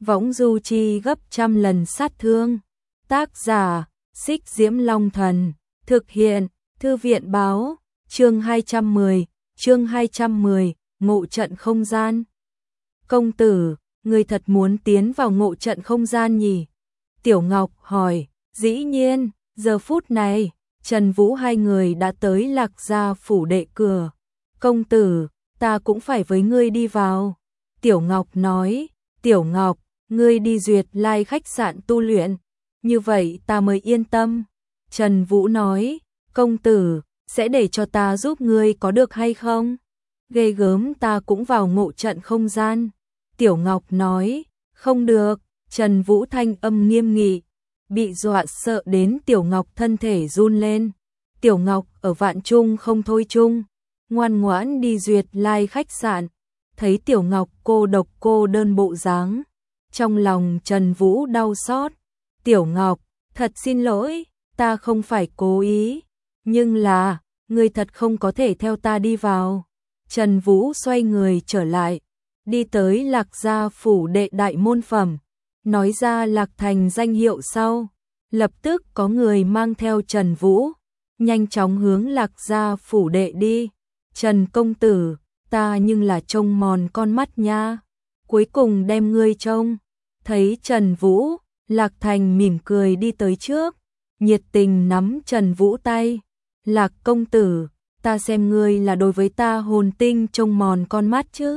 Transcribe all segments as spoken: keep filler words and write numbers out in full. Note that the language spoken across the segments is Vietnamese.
võng du chi gấp trăm lần sát thương. Tác giả, Xích Diễm Long Thần, thực hiện, Thư viện báo, chương hai trăm mười, chương hai trăm mười, ngộ trận không gian. Công tử, người thật muốn tiến vào ngộ trận không gian nhỉ? Tiểu Ngọc hỏi, dĩ nhiên, giờ phút này, Trần Vũ hai người đã tới Lạc Gia phủ đệ cửa. Công tử, ta cũng phải với ngươi đi vào. Tiểu Ngọc nói, Tiểu Ngọc, ngươi đi Duyệt Lai khách sạn tu luyện, như vậy ta mới yên tâm. Trần Vũ nói, công tử, sẽ để cho ta giúp ngươi có được hay không? Ghê gớm, ta cũng vào ngộ trận không gian. Tiểu Ngọc nói, không được. Trần Vũ thanh âm nghiêm nghị, bị dọa sợ đến Tiểu Ngọc thân thể run lên. Tiểu Ngọc ở Vạn Trung không thôi chung, ngoan ngoãn đi Duyệt Lai khách sạn. Thấy Tiểu Ngọc cô độc cô đơn bộ dáng, trong lòng Trần Vũ đau xót. Tiểu Ngọc, thật xin lỗi, ta không phải cố ý, nhưng là, ngươi thật không có thể theo ta đi vào. Trần Vũ xoay người trở lại, đi tới Lạc Gia phủ đệ đại môn phẩm, nói ra Lạc Thành danh hiệu sau, lập tức có người mang theo Trần Vũ, nhanh chóng hướng Lạc Gia phủ đệ đi. Trần công tử, ta nhưng là trông mòn con mắt nha, cuối cùng đem ngươi trông. Thấy Trần Vũ, Lạc Thành mỉm cười đi tới trước, nhiệt tình nắm Trần Vũ tay. Lạc công tử, ta xem ngươi là đối với ta hồn tinh trông mòn con mắt chứ?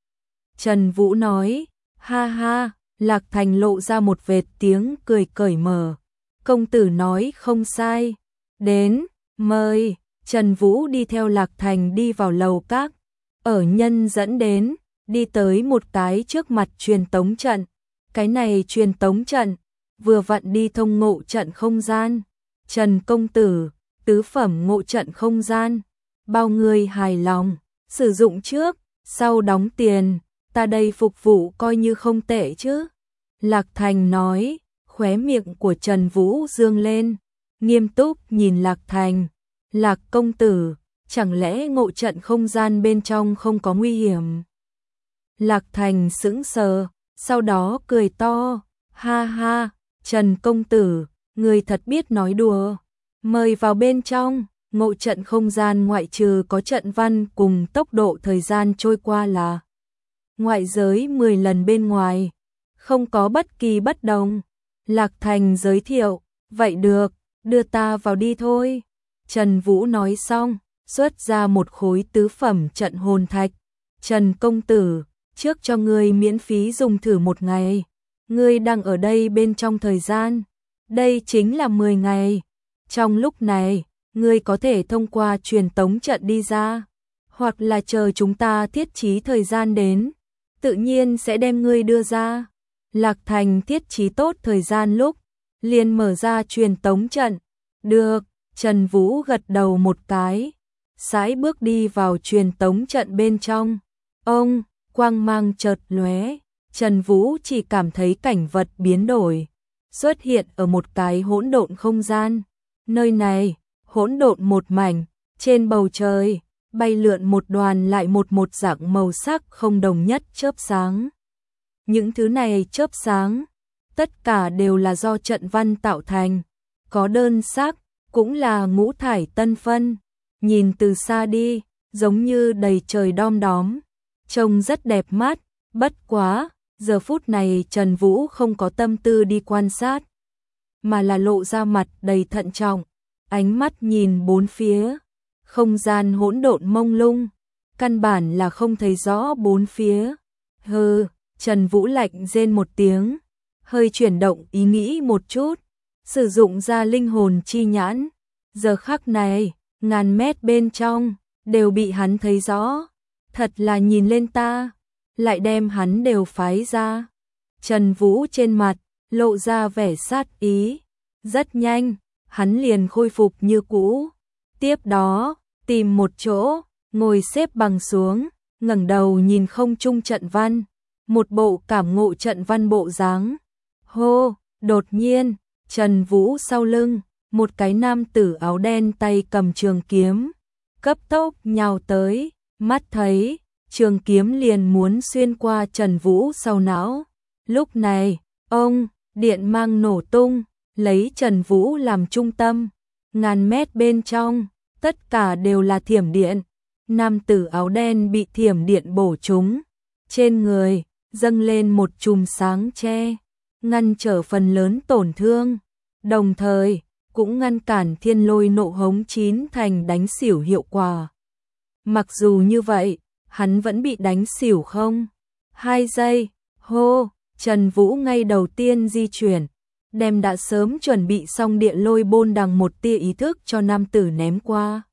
Trần Vũ nói, ha ha. Lạc Thành lộ ra một vệt tiếng cười cởi mở. Công tử nói không sai. Đến, mời. Trần Vũ đi theo Lạc Thành đi vào lầu các. Ở nhân dẫn đến, đi tới một cái trước mặt truyền tống trận. Cái này truyền tống trận, vừa vặn đi thông ngộ trận không gian. Trần công tử, tứ phẩm ngộ trận không gian. Bao người hài lòng, sử dụng trước, sau đóng tiền. Ta đây phục vụ coi như không tệ chứ. Lạc Thành nói, khóe miệng của Trần Vũ dương lên, nghiêm túc nhìn Lạc Thành. Lạc công tử, chẳng lẽ ngộ trận không gian bên trong không có nguy hiểm? Lạc Thành sững sờ, sau đó cười to, ha ha, Trần công tử, người thật biết nói đùa. Mời vào bên trong. Ngộ trận không gian ngoại trừ có trận văn cùng tốc độ thời gian trôi qua là ngoại giới mười lần bên ngoài, không có bất kỳ bất đồng. Lạc Thành giới thiệu, vậy được, đưa ta vào đi thôi. Trần Vũ nói xong, xuất ra một khối tứ phẩm trận hồn thạch. Trần công tử, trước cho ngươi miễn phí dùng thử một ngày. Ngươi đang ở đây bên trong thời gian, đây chính là mười ngày. Trong lúc này, ngươi có thể thông qua truyền tống trận đi ra, hoặc là chờ chúng ta thiết trí thời gian đến, tự nhiên sẽ đem ngươi đưa ra. Lạc Thành thiết trí tốt thời gian lúc, liền mở ra truyền tống trận. Được, Trần Vũ gật đầu một cái, sải bước đi vào truyền tống trận bên trong. Ông, quang mang chợt lóe, Trần Vũ chỉ cảm thấy cảnh vật biến đổi, xuất hiện ở một cái hỗn độn không gian. Nơi này, hỗn độn một mảnh, trên bầu trời, bay lượn một đoàn lại một một dạng màu sắc không đồng nhất chớp sáng. Những thứ này chớp sáng, tất cả đều là do trận văn tạo thành, có đơn sắc, cũng là ngũ thải tân phân. Nhìn từ xa đi, giống như đầy trời đom đóm, trông rất đẹp mắt, bất quá, giờ phút này Trần Vũ không có tâm tư đi quan sát, mà là lộ ra mặt đầy thận trọng, ánh mắt nhìn bốn phía, không gian hỗn độn mông lung, căn bản là không thấy rõ bốn phía. Hừ, Trần Vũ lạnh rên một tiếng, hơi chuyển động ý nghĩ một chút, sử dụng ra linh hồn chi nhãn. Giờ khắc này, ngàn mét bên trong, đều bị hắn thấy rõ. Thật là nhìn lên ta, lại đem hắn đều phái ra. Trần Vũ trên mặt, lộ ra vẻ sát ý. Rất nhanh, hắn liền khôi phục như cũ. Tiếp đó, tìm một chỗ, ngồi xếp bằng xuống, ngẩng đầu nhìn không trung trận văn. Một bộ cảm ngộ trận văn bộ dáng. Hô, đột nhiên, Trần Vũ sau lưng, một cái nam tử áo đen tay cầm trường kiếm, cấp tốc nhào tới, mắt thấy, trường kiếm liền muốn xuyên qua Trần Vũ sau não. Lúc này, ông, điện mang nổ tung, lấy Trần Vũ làm trung tâm, ngàn mét bên trong, tất cả đều là thiểm điện. Nam tử áo đen bị thiểm điện bổ trúng, trên người dâng lên một chùm sáng che, ngăn trở phần lớn tổn thương, đồng thời cũng ngăn cản thiên lôi nộ hống chín thành đánh xỉu hiệu quả. Mặc dù như vậy, hắn vẫn bị đánh xỉu không? Hai giây, hô, Trần Vũ ngay đầu tiên di chuyển, đem đã sớm chuẩn bị xong địa lôi bôn đằng một tia ý thức cho nam tử ném qua.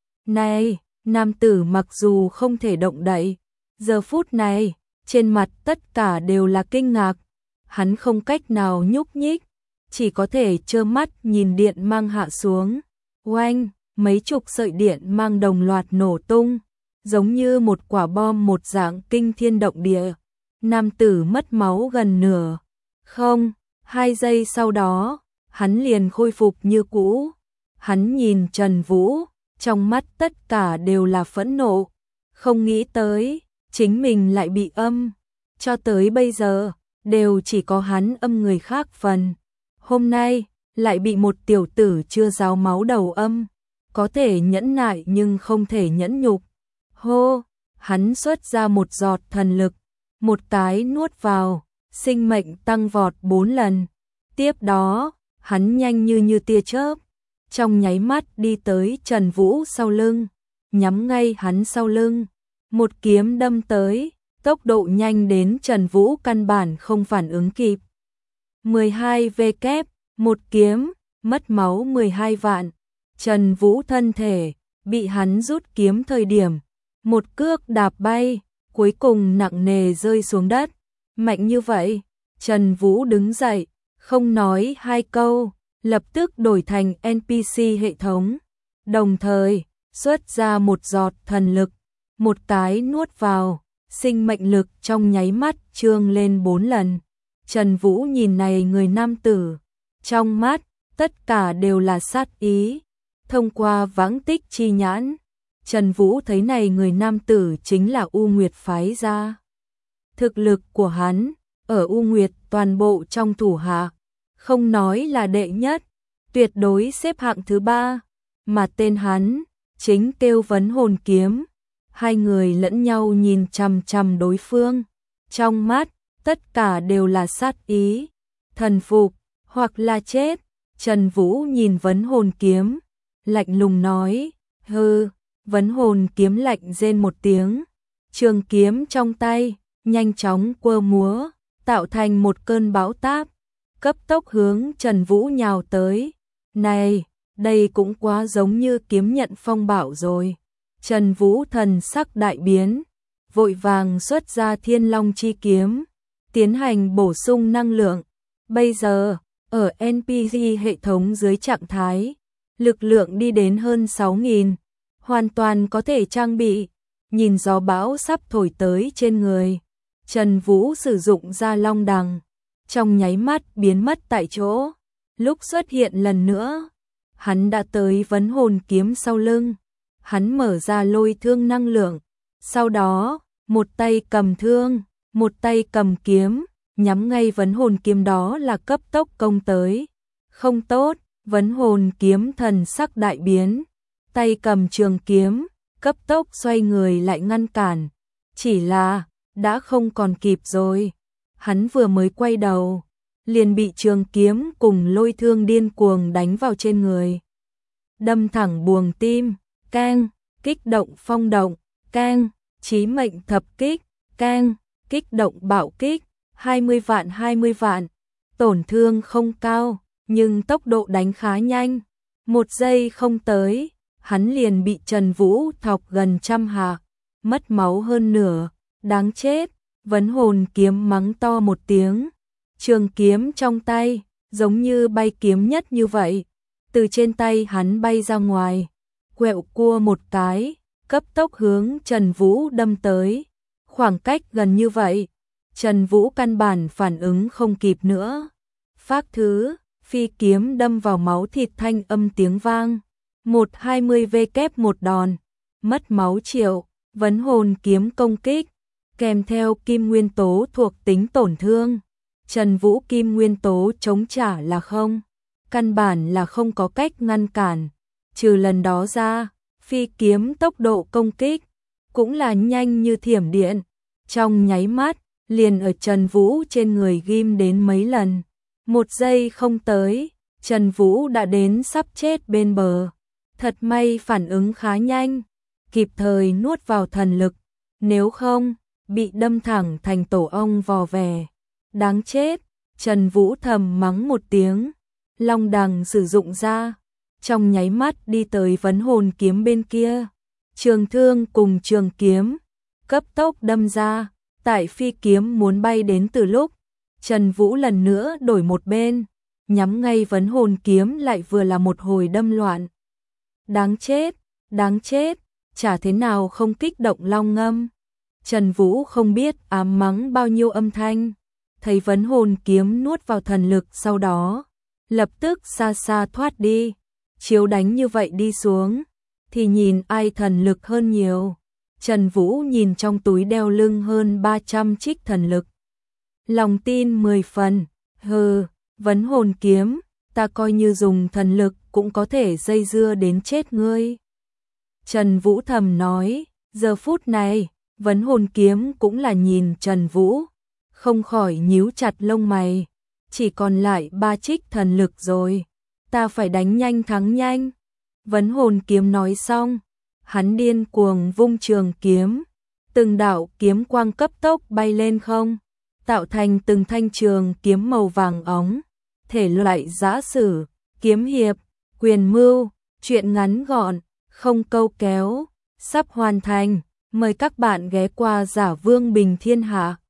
Này, nam tử mặc dù không thể động đậy, giờ phút này, trên mặt tất cả đều là kinh ngạc, hắn không cách nào nhúc nhích, chỉ có thể trơ mắt nhìn điện mang hạ xuống. Oanh, mấy chục sợi điện mang đồng loạt nổ tung, giống như một quả bom một dạng kinh thiên động địa. Nam tử mất máu gần nửa. Không, hai giây sau đó, hắn liền khôi phục như cũ. Hắn nhìn Trần Vũ, trong mắt tất cả đều là phẫn nộ. Không nghĩ tới, chính mình lại bị âm. Cho tới bây giờ, đều chỉ có hắn âm người khác phần. Hôm nay, lại bị một tiểu tử chưa ráo máu đầu âm. Có thể nhẫn nại nhưng không thể nhẫn nhục. Hô, hắn xuất ra một giọt thần lực, một cái nuốt vào, sinh mệnh tăng vọt bốn lần. Tiếp đó, hắn nhanh như như tia chớp, trong nháy mắt đi tới Trần Vũ sau lưng, nhắm ngay hắn sau lưng, một kiếm đâm tới, tốc độ nhanh đến Trần Vũ căn bản không phản ứng kịp. mười hai vê kép, một kiếm, mất máu mười hai vạn. Trần Vũ thân thể bị hắn rút kiếm thời điểm, một cước đạp bay, cuối cùng nặng nề rơi xuống đất. Mạnh như vậy, Trần Vũ đứng dậy, không nói hai câu, lập tức đổi thành en pê xê hệ thống, đồng thời xuất ra một giọt thần lực, một cái nuốt vào, sinh mệnh lực trong nháy mắt trương lên bốn lần. Trần Vũ nhìn này người nam tử, trong mắt tất cả đều là sát ý. Thông qua vãng tích chi nhãn, Trần Vũ thấy này người nam tử chính là U Nguyệt phái ra. Thực lực của hắn ở U Nguyệt toàn bộ trong thủ hạ, không nói là đệ nhất, tuyệt đối xếp hạng thứ ba, mà tên hắn chính kêu Vấn Hồn Kiếm. Hai người lẫn nhau nhìn chằm chằm đối phương, trong mắt tất cả đều là sát ý, thần phục hoặc là chết. Trần Vũ nhìn Vấn Hồn Kiếm, lạnh lùng nói, hừ. Vấn Hồn Kiếm lạnh rên một tiếng, trường kiếm trong tay nhanh chóng quơ múa, tạo thành một cơn bão táp, cấp tốc hướng Trần Vũ nhào tới. Này, đây cũng quá giống như kiếm nhận phong bạo rồi. Trần Vũ thần sắc đại biến, vội vàng xuất ra Thiên Long chi kiếm, tiến hành bổ sung năng lượng. Bây giờ, ở en pê xê hệ thống dưới trạng thái, lực lượng đi đến hơn sáu nghìn, hoàn toàn có thể trang bị. Nhìn gió bão sắp thổi tới trên người, Trần Vũ sử dụng ra long đằng, trong nháy mắt biến mất tại chỗ. Lúc xuất hiện lần nữa, hắn đã tới Vấn Hồn Kiếm sau lưng. Hắn mở ra lôi thương năng lượng, sau đó, một tay cầm thương, một tay cầm kiếm, nhắm ngay Vấn Hồn Kiếm đó là cấp tốc công tới. Không tốt, Vấn Hồn Kiếm thần sắc đại biến, tay cầm trường kiếm, cấp tốc xoay người lại ngăn cản. Chỉ là, đã không còn kịp rồi. Hắn vừa mới quay đầu, liền bị trường kiếm cùng lôi thương điên cuồng đánh vào trên người. Đâm thẳng buồng tim, keng, kích động phong động, keng, chí mệnh thập kích, keng, kích động bạo kích, hai mươi vạn hai mươi vạn. Tổn thương không cao, nhưng tốc độ đánh khá nhanh. Một giây không tới, hắn liền bị Trần Vũ thọc gần trăm hạ, mất máu hơn nửa, đáng chết. Vấn Hồn Kiếm mắng to một tiếng, trường kiếm trong tay, giống như bay kiếm nhất như vậy, từ trên tay hắn bay ra ngoài, quẹo cua một cái, cấp tốc hướng Trần Vũ đâm tới. Khoảng cách gần như vậy, Trần Vũ căn bản phản ứng không kịp nữa. Phác thứ, phi kiếm đâm vào máu thịt thanh âm tiếng vang. một hai mươi vê kép một đòn, mất máu triệu. Vấn Hồn Kiếm công kích, kèm theo kim nguyên tố thuộc tính tổn thương, Trần Vũ kim nguyên tố chống trả là không, căn bản là không có cách ngăn cản, trừ lần đó ra, phi kiếm tốc độ công kích cũng là nhanh như thiểm điện, trong nháy mắt, liền ở Trần Vũ trên người ghim đến mấy lần, một giây không tới, Trần Vũ đã đến sắp chết bên bờ, thật may phản ứng khá nhanh, kịp thời nuốt vào thần lực, nếu không, bị đâm thẳng thành tổ ong vò vè, đáng chết, Trần Vũ thầm mắng một tiếng, long đằng sử dụng ra, trong nháy mắt đi tới vấn hồn kiếm bên kia, trường thương cùng trường kiếm, cấp tốc đâm ra, tại phi kiếm muốn bay đến từ lúc, Trần Vũ lần nữa đổi một bên, nhắm ngay vấn hồn kiếm lại vừa là một hồi đâm loạn. Đáng chết, đáng chết, chả thế nào không kích động long ngâm. Trần Vũ không biết ám mắng bao nhiêu âm thanh, thấy vấn hồn kiếm nuốt vào thần lực sau đó, lập tức xa xa thoát đi, chiếu đánh như vậy đi xuống, thì nhìn ai thần lực hơn nhiều. Trần Vũ nhìn trong túi đeo lưng hơn ba trăm trích thần lực. Lòng tin mười phần, hừ, vấn hồn kiếm, ta coi như dùng thần lực cũng có thể dây dưa đến chết ngươi. Trần Vũ thầm nói, giờ phút này, vấn hồn kiếm cũng là nhìn Trần Vũ, không khỏi nhíu chặt lông mày, chỉ còn lại ba trích thần lực rồi, ta phải đánh nhanh thắng nhanh. Vấn hồn kiếm nói xong, hắn điên cuồng vung trường kiếm, từng đạo kiếm quang cấp tốc bay lên không, tạo thành từng thanh trường kiếm màu vàng óng, thể loại giã sử, kiếm hiệp, quyền mưu, truyện ngắn gọn, không câu kéo, sắp hoàn thành, mời các bạn ghé qua Giả Vương Bình Thiên Hạ.